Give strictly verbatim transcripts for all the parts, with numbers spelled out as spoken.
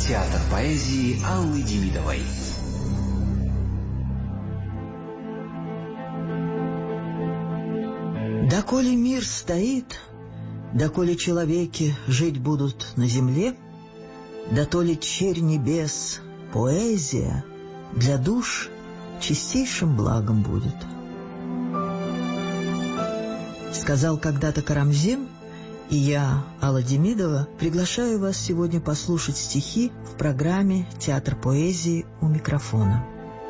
Театр поэзии Аллы Демидовой. Доколе мир стоит, доколе человеки жить будут на земле, дотоле черь небес, поэзия для душ чистейшим благом будет. Сказал когда-то Карамзин, и я, Алла Демидова, приглашаю вас сегодня послушать стихи в программе «Театр поэзии» у микрофона.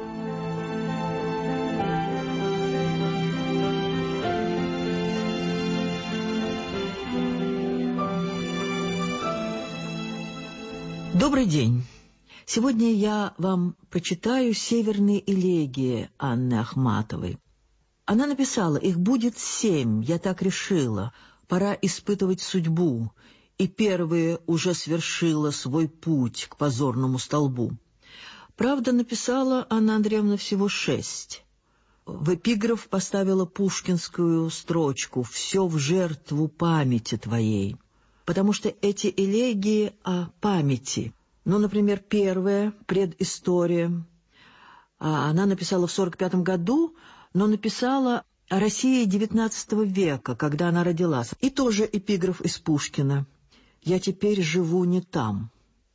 Добрый день! Сегодня я вам прочитаю «Северные элегии» Анны Ахматовой. Она написала: «Их будет семь, я так решила, пора испытывать судьбу, и первые уже свершила свой путь к позорному столбу». Правда, написала Анна Андреевна всего шесть. В эпиграф поставила пушкинскую строчку «Все в жертву памяти твоей», потому что эти элегии о памяти. Ну, например, первая, «Предыстория», она написала в сорок пятом году, но написала о России девятнадцатого века, когда она родилась. И тоже эпиграф из Пушкина «Я теперь живу не там».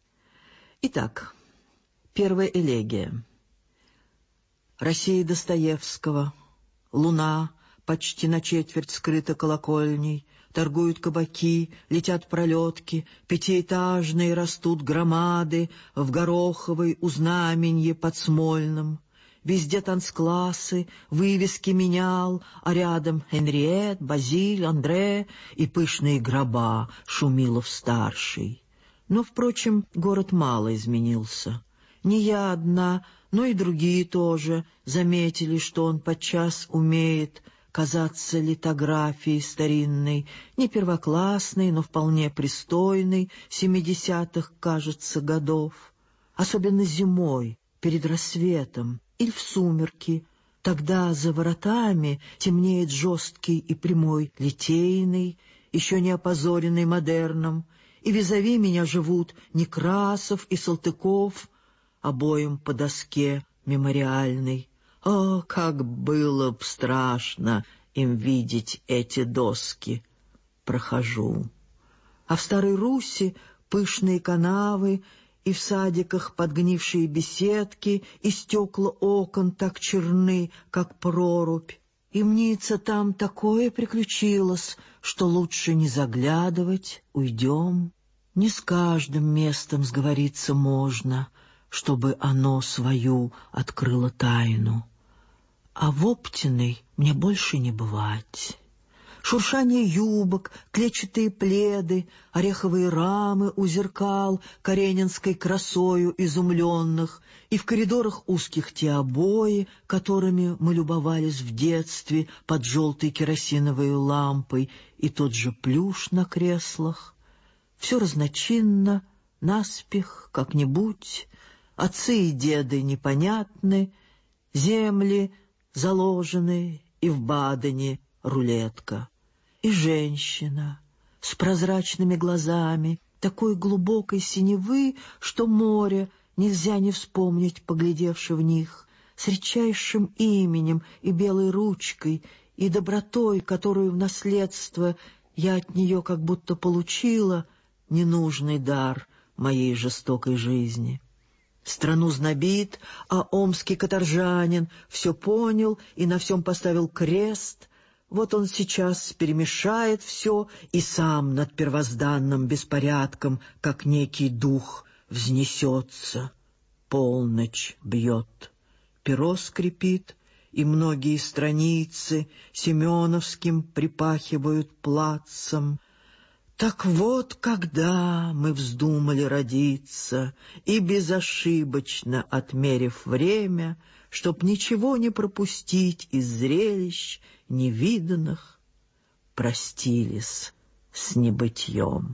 Итак, первая элегия. Россия Достоевского. Луна почти на четверть скрыта колокольней. Торгуют кабаки, летят пролетки, пятиэтажные растут громады в Гороховой у знаменье под Смольным. Везде танцклассы, вывески менял, а рядом Энриет, Базиль, Андре и пышные гроба Шумилов-старший. Но, впрочем, город мало изменился. Не я одна, но и другие тоже заметили, что он подчас умеет казаться литографией старинной, не первоклассной, но вполне пристойной, семидесятых, кажется, годов. Особенно зимой, перед рассветом, или в сумерки. Тогда за воротами темнеет жесткий и прямой Литейный, еще не опозоренный модерном, и визави меня живут Некрасов и Салтыков, обоим по доске мемориальной. О, как было б страшно им видеть эти доски! Прохожу. А в Старой Руси пышные канавы, и в садиках подгнившие беседки, и стекла окон так черны, как прорубь. И мнится, там такое приключилось, что лучше не заглядывать, уйдем. Не с каждым местом сговориться можно, чтобы оно свою открыло тайну. А в Оптиной мне больше не бывать. Шуршание юбок, клетчатые пледы, ореховые рамы у зеркал каренинской красою изумленных, и в коридорах узких те обои, которыми мы любовались в детстве под желтой керосиновой лампой, и тот же плюш на креслах. Все разночинно, наспех, как-нибудь, отцы и деды непонятны, земли заложены, и в Бадене рулетка. И женщина с прозрачными глазами, такой глубокой синевы, что море нельзя не вспомнить, поглядевши в них, с редчайшим именем и белой ручкой, и добротой, которую в наследство я от нее как будто получила, ненужный дар моей жестокой жизни. Страну знобит, а омский каторжанин все понял и на всем поставил крест. Вот он сейчас перемешает все и сам над первозданным беспорядком, как некий дух, взнесется. Полночь бьет, перо скрипит, и многие страницы семеновским припахивают плацем. Так вот, когда мы вздумали родиться, и безошибочно отмерив время, чтоб ничего не пропустить из зрелищ невиданных, простились с небытьем.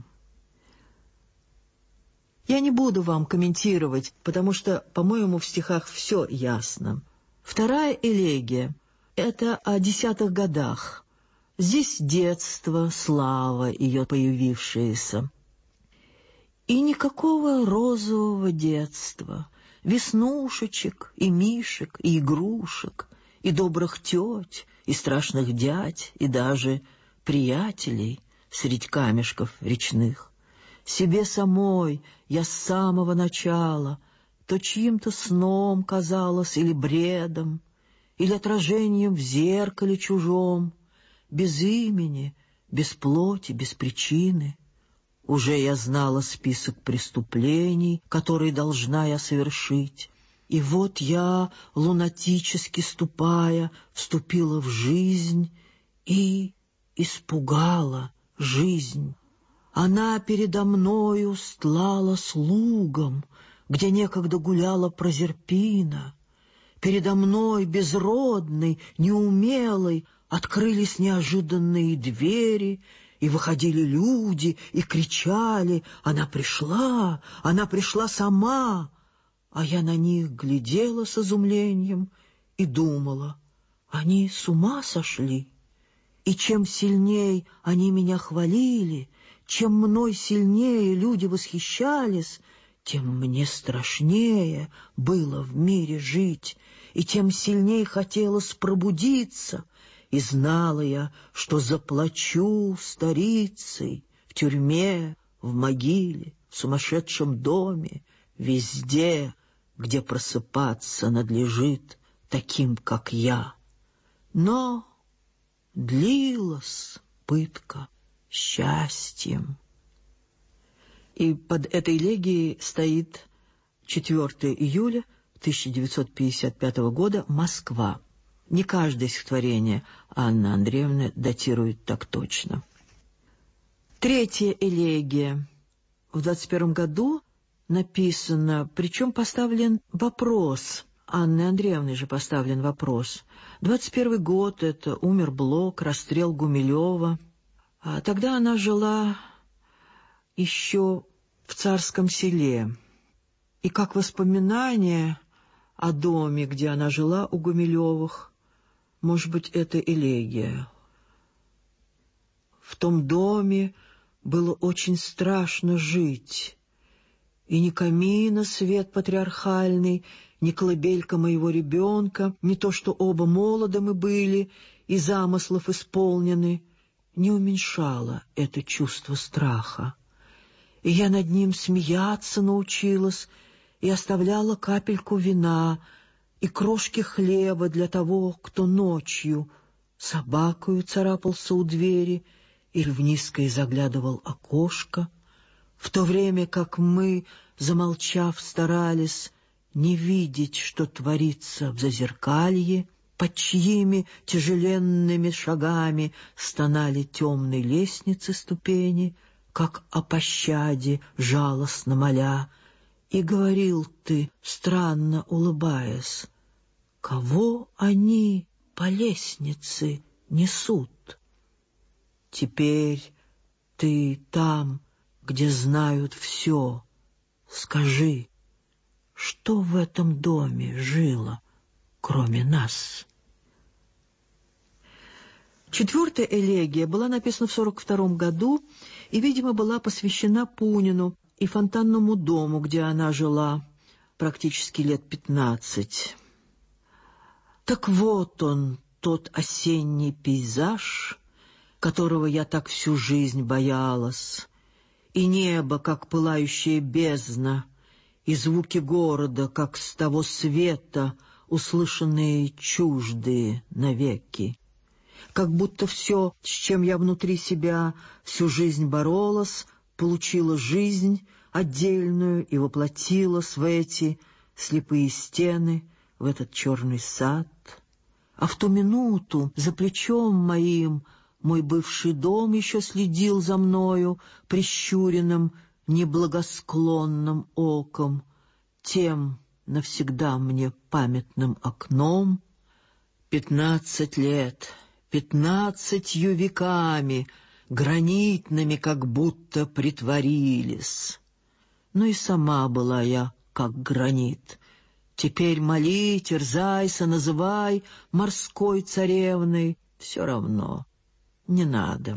Я не буду вам комментировать, потому что, по-моему, в стихах все ясно. Вторая элегия — это о десятых годах. Здесь детство, слава ее появившаяся. И никакого розового детства, веснушечек и мишек, и игрушек, и добрых теть, и страшных дядь, и даже приятелей средь камешков речных. Себе самой я с самого начала то чьим-то сном казалась или бредом, или отражением в зеркале чужом, без имени, без плоти, без причины. Уже я знала список преступлений, которые должна я совершить. И вот я, лунатически ступая, вступила в жизнь и испугала жизнь. Она передо мною стлала слугом, где некогда гуляла Прозерпина. Передо мной, безродной, неумелой, открылись неожиданные двери, и выходили люди, и кричали: «Она пришла! Она пришла сама!» А я на них глядела с изумлением и думала: они с ума сошли. И чем сильней они меня хвалили, чем мной сильнее люди восхищались, тем мне страшнее было в мире жить, и тем сильнее хотелось пробудиться. И знала я, что заплачу старицей в тюрьме, в могиле, в сумасшедшем доме, везде, где просыпаться надлежит таким, как я. Но длилась пытка счастьем. И под этой элегией стоит четвёртого июля тысяча девятьсот пятьдесят пятого года, Москва. Не каждое стихотворение Анны Андреевны датирует так точно. Третья элегия в двадцать первом году написана, причем поставлен вопрос. Анны Андреевны же поставлен вопрос. двадцать первый год — это умер Блок, расстрел Гумилева. А тогда она жила еще в Царском Селе. И как воспоминание о доме, где она жила у Гумилевых, может быть, это элегия. В том доме было очень страшно жить. И ни камина свет патриархальный, ни колыбелька моего ребенка, не то что оба молоды мы были и замыслов исполнены, не уменьшало это чувство страха. И я над ним смеяться научилась и оставляла капельку вина и крошки хлеба для того, кто ночью собакою царапался у двери или в низкое заглядывал окошко, в то время как мы, замолчав, старались не видеть, что творится в зазеркалье, под чьими тяжеленными шагами стонали темные лестницы ступени, как о пощаде жалостно моля, и говорил ты, странно улыбаясь: «Кого они по лестнице несут?» Теперь ты там, где знают все, скажи, что в этом доме жило, кроме нас? Четвертая элегия была написана в сорок втором году и, видимо, была посвящена Пунину и фонтанному дому, где она жила практически лет пятнадцать. Так вот он, тот осенний пейзаж, которого я так всю жизнь боялась, и небо, как пылающая бездна, и звуки города, как с того света, услышанные чуждые навеки. Как будто все, с чем я внутри себя всю жизнь боролась, получила жизнь отдельную и воплотилась в эти слепые стены, в этот черный сад. А в ту минуту за плечом моим мой бывший дом еще следил за мною прищуренным, неблагосклонным оком, тем навсегда мне памятным окном. Пятнадцать лет, пятнадцатью веками, гранитными как будто притворились. Ну и сама была я как гранит. Теперь моли, терзайся, называй морской царевной, все равно. Не надо.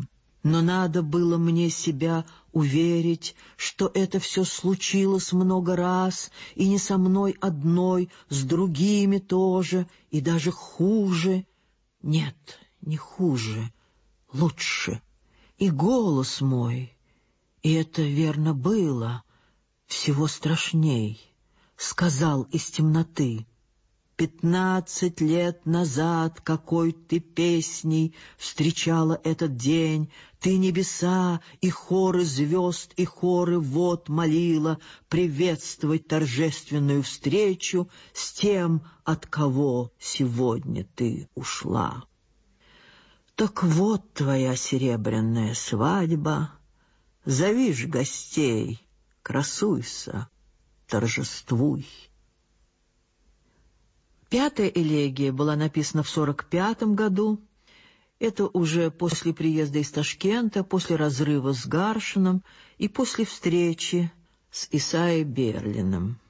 но надо было мне себя уверить, что это все случилось много раз, и не со мной одной, с другими тоже, и даже хуже. Нет, не хуже, лучше. И голос мой, и это верно было, всего страшней, сказал из темноты: «Пятнадцать лет назад какой ты песней встречала этот день, ты небеса и хоры звезд и хоры вод молила приветствовать торжественную встречу с тем, от кого сегодня ты ушла. Так вот твоя серебряная свадьба, зови ж гостей, красуйся, торжествуй». Пятая элегия была написана в сорок пятом году. Это уже после приезда из Ташкента, после разрыва с Гаршином и после встречи с Исаей Берлиным.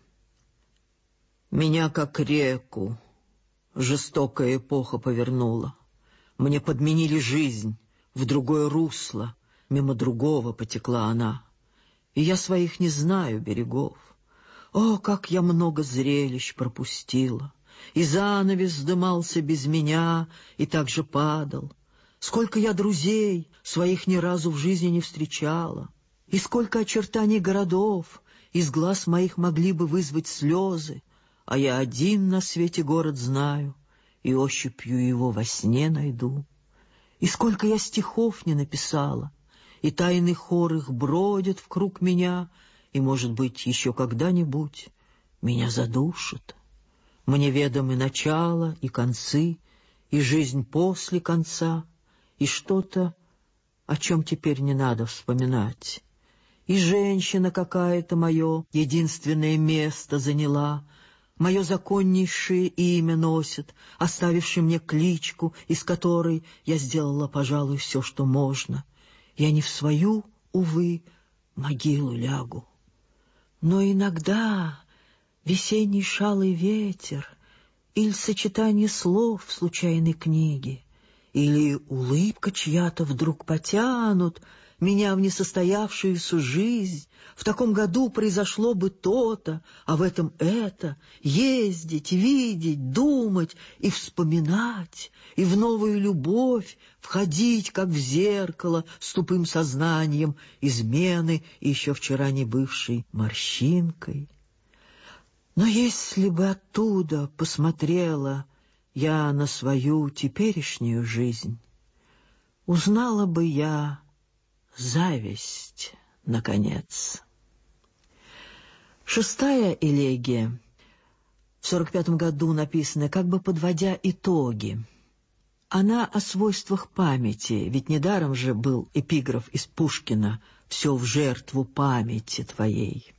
«Меня, как реку, жестокая эпоха повернула. Мне подменили жизнь, в другое русло, мимо другого потекла она. И я своих не знаю берегов. О, как я много зрелищ пропустила! И занавес вздымался без меня и так же падал. Сколько я друзей своих ни разу в жизни не встречала, и сколько очертаний городов из глаз моих могли бы вызвать слезы, а я один на свете город знаю и ощупью его во сне найду. И сколько я стихов не написала, и тайный хор их бродит вкруг меня, и, может быть, еще когда-нибудь меня задушит. Мне ведомы начало и концы, и жизнь после конца, и что-то, о чем теперь не надо вспоминать. И женщина какая-то мое единственное место заняла, мое законнейшее имя носит, оставивший мне кличку, из которой я сделала, пожалуй, все, что можно. Я не в свою, увы, могилу лягу. Но иногда весенний шалый ветер, или сочетание слов в случайной книге, или улыбка чья-то вдруг потянут меня в несостоявшуюся жизнь. В таком году произошло бы то-то, а в этом это. Ездить, видеть, думать и вспоминать, и в новую любовь входить, как в зеркало, с тупым сознанием измены, еще вчера не бывшей морщинкой. Но если бы оттуда посмотрела я на свою теперешнюю жизнь, узнала бы я зависть, наконец. Шестая элегия, в сорок пятом году написанная, как бы подводя итоги. Она о свойствах памяти, ведь недаром же был эпиграф из Пушкина «Все в жертву памяти твоей».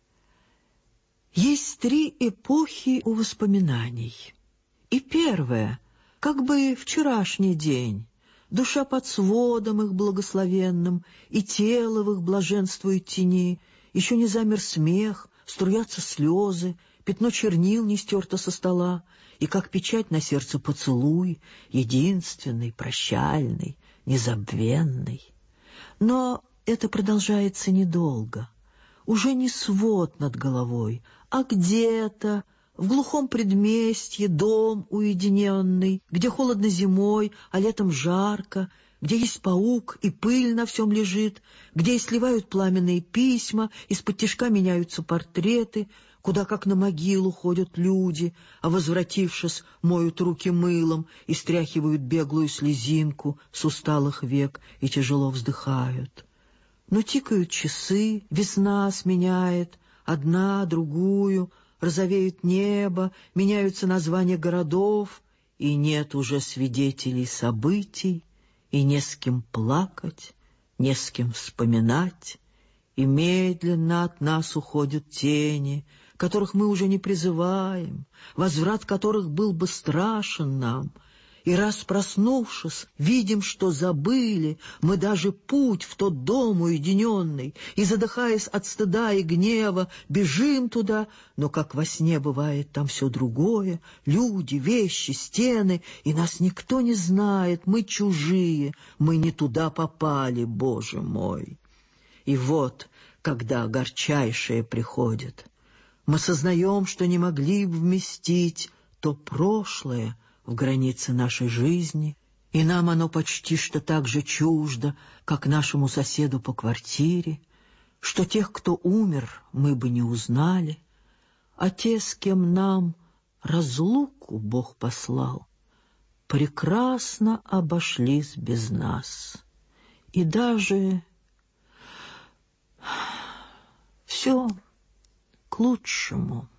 Есть три эпохи у воспоминаний. И первая, как бы вчерашний день, душа под сводом их благословенным, и тело в их блаженствует тени, еще не замер смех, струятся слезы, пятно чернил не стерто со стола, и как печать на сердце поцелуй, единственный, прощальный, незабвенный. Но это продолжается недолго. Уже не свод над головой, а где-то в глухом предместье дом уединенный, где холодно зимой, а летом жарко, где есть паук и пыль на всем лежит, где и сливают пламенные письма, из-под тишка меняются портреты, куда как на могилу ходят люди, а, возвратившись, моют руки мылом и стряхивают беглую слезинку с усталых век и тяжело вздыхают. Но тикают часы, весна сменяет одна другую, розовеет небо, меняются названия городов, и нет уже свидетелей событий, и не с кем плакать, не с кем вспоминать, и медленно от нас уходят тени, которых мы уже не призываем, возврат которых был бы страшен нам, И раз проснувшись, видим, что забыли мы даже путь в тот дом уединенный, и, задыхаясь от стыда и гнева, бежим туда, но, как во сне бывает, там все другое, люди, вещи, стены, и нас никто не знает, мы чужие, мы не туда попали, Боже мой. И вот, когда горчайшее приходит, мы сознаем, что не могли бы вместить то прошлое в границы нашей жизни, и нам оно почти что так же чуждо, как нашему соседу по квартире, что тех, кто умер, мы бы не узнали, а те, с кем нам разлуку Бог послал, прекрасно обошлись без нас. И даже все к лучшему.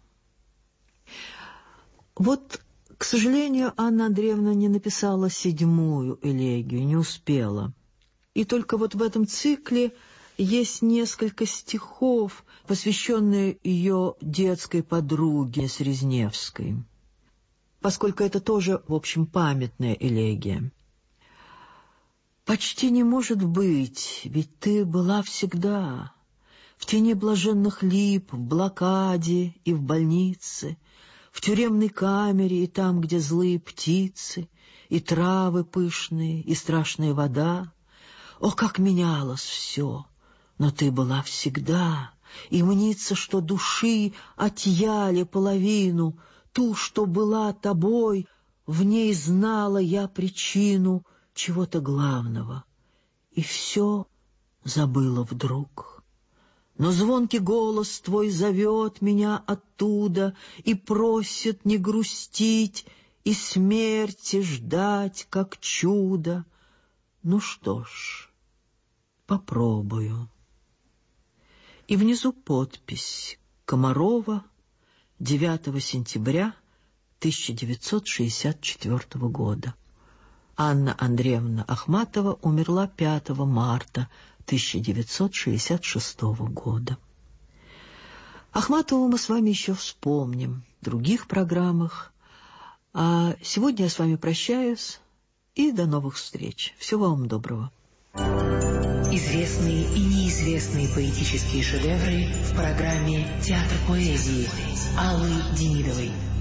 Вот, к сожалению, Анна Андреевна не написала седьмую элегию, не успела. И только вот в этом цикле есть несколько стихов, посвященные ее детской подруге Срезневской, поскольку это тоже, в общем, памятная элегия. «Почти не может быть, ведь ты была всегда в тени блаженных лип, в блокаде и в больнице, в тюремной камере и там, где злые птицы, и травы пышные, и страшная вода. О, как менялось все! Но ты была всегда, и мнится, что души отъяли половину, ту, что была тобой, в ней знала я причину чего-то главного, и все забыла вдруг. Но звонкий голос твой зовет меня оттуда и просит не грустить и смерти ждать, как чудо. Ну что ж, попробую». И внизу подпись: Комарова, девятого сентября тысяча девятьсот шестьдесят четвёртого года. Анна Андреевна Ахматова умерла пятого марта тысяча девятьсот шестьдесят шестого года. Ахматову мы с вами еще вспомним в других программах. А сегодня я с вами прощаюсь и до новых встреч. Всего вам доброго. Известные и неизвестные поэтические шедевры в программе «Театр поэзии» Аллы Демидовой.